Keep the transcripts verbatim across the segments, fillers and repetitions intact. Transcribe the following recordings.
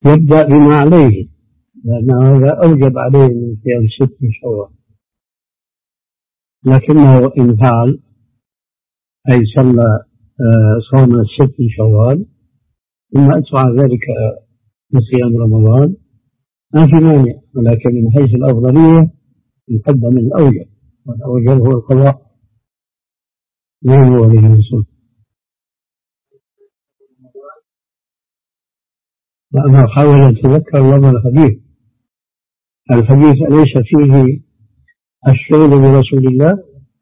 يبدأ بما عليه، لأنه هذا أوجب عليه من صيام ست شوال، لكنه إن فعل أي صلى صوم ست شوال ثم أتبع ذلك بصيام رمضان ما في مانع، ولكن من حيث الأفضلية يقدم الأوجب، والأوجب هو القضاء. ما هو ولي الرسول؟ وأنا أحاول أن أتذكر لفظ الحديث. الحديث أليس فيه الشغل برسول الله؟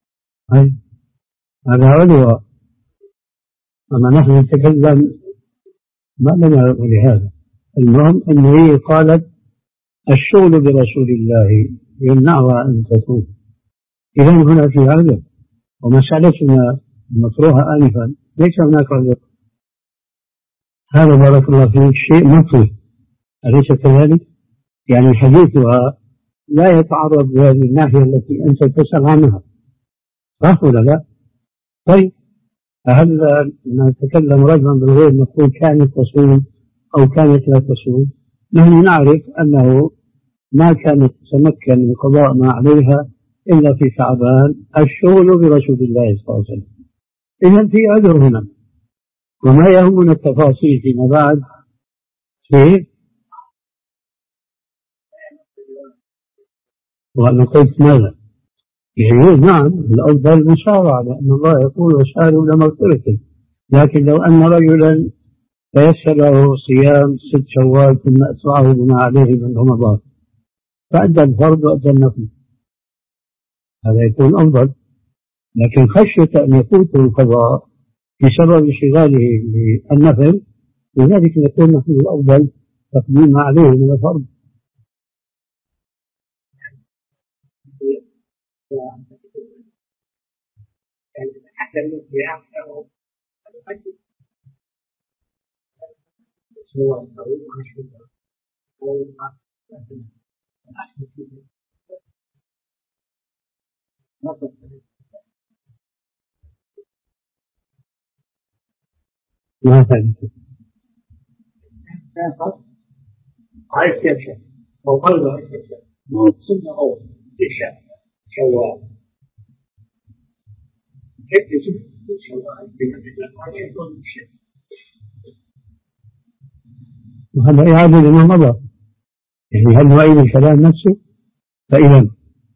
هذا علو، أما نحن نتكلم ما لنا لهذا. المهم أنه هي قالت الشغل برسول الله يمنعها أن تكون. إذن هنا في عذر، ومسألتنا المطروحة آنفا ليس هناك عذر. هذا بارك الله فيك شيء مطلوب، أليس كذلك؟ يعني حديثها لا يتعرض لهذه الناحية التي أنت تسأل عنها، صح ولا لا؟ طيب، هل نتكلم رجلا بالغير نقول كانت تصوم أو كانت لا تصوم؟ نحن نعرف أنه ما كانت تتمكن من قضاء ما عليها إلا في شعبان، الشغل برسول الله صلى الله عليه وسلم. إذن في عذر هنا، وما يهمنا التفاصيل فيما بعد. كيف؟ وأنا قلت ماذا؟ يعني نعم الأفضل المسارعة، لأن الله يقول وسارعوا إلى مغفرة. لكن لو أن رجلا تيسر له صيام ست شوال ثم أتبعه بما عليه من رمضان فأدى الفرض وأدى النفل، هذا يكون أفضل. لكن خشية أن يفوته القضاء بسبب انشغاله بالنفل، لذلك يكون نحن الأفضل تقديم ما عليه من الفرض. ما فهمت. عايز تمشي أو قلبه عايز تمشي ما تصدق أو تشاء شوال كيف تشوف شوال وهذا إعادة لما مضى، يعني هل نعيد الكلام نفسه؟ فإذا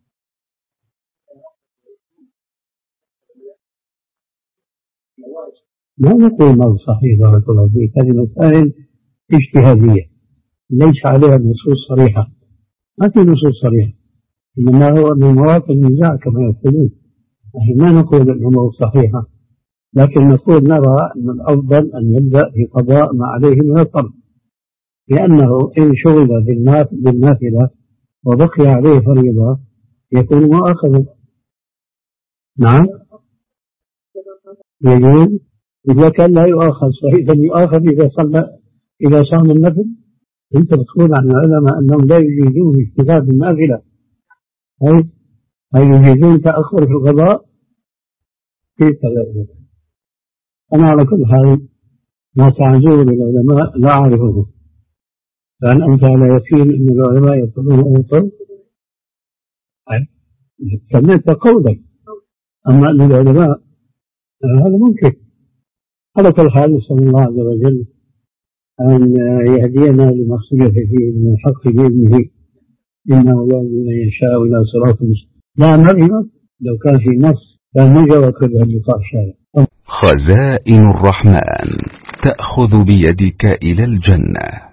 لا نقول ما صحيح بارك الله فيك، هذه مسائل اجتهادية ليس عليها نصوص صريحة، ما في نصوص صريحة، إنما هو من مواقع النزاع كما يقولون. نحن ما نقول أنه صحيحة، لكن نقول نرى أن الأفضل أن يبدأ في قضاء ما عليه من الفرض، لأنه إن شغل بالنافلة وبقي عليه فريضة يكون مؤاخذا. نعم يجوز إذا كان لا يؤاخذ، صحيح أن يؤاخذ إذا صلى إذا صام النفل. أنت بتقول عن العلماء أنهم لا يجيزون اشتغال بالنافلة، هل يجيزون تأخر في القضاء؟ كيف لا؟ أنا على كل حال ما تعزون العلماء لا أعرفه، فهل أنت على يقين أن العلماء يقولون أوصل؟ سمعت قولك، أما أن العلماء هذا ممكن. على كل حال نسأل الله عز وجل أن يهدينا لما اختلف فيه من الحق بإذنه، إنه يهدي من يشاء إلى صراط مستقيم. لا مريم لو كان في نص كان مجرد كل اللقاء شارع. خزائن الرحمن تأخذ بيدك إلى الجنة.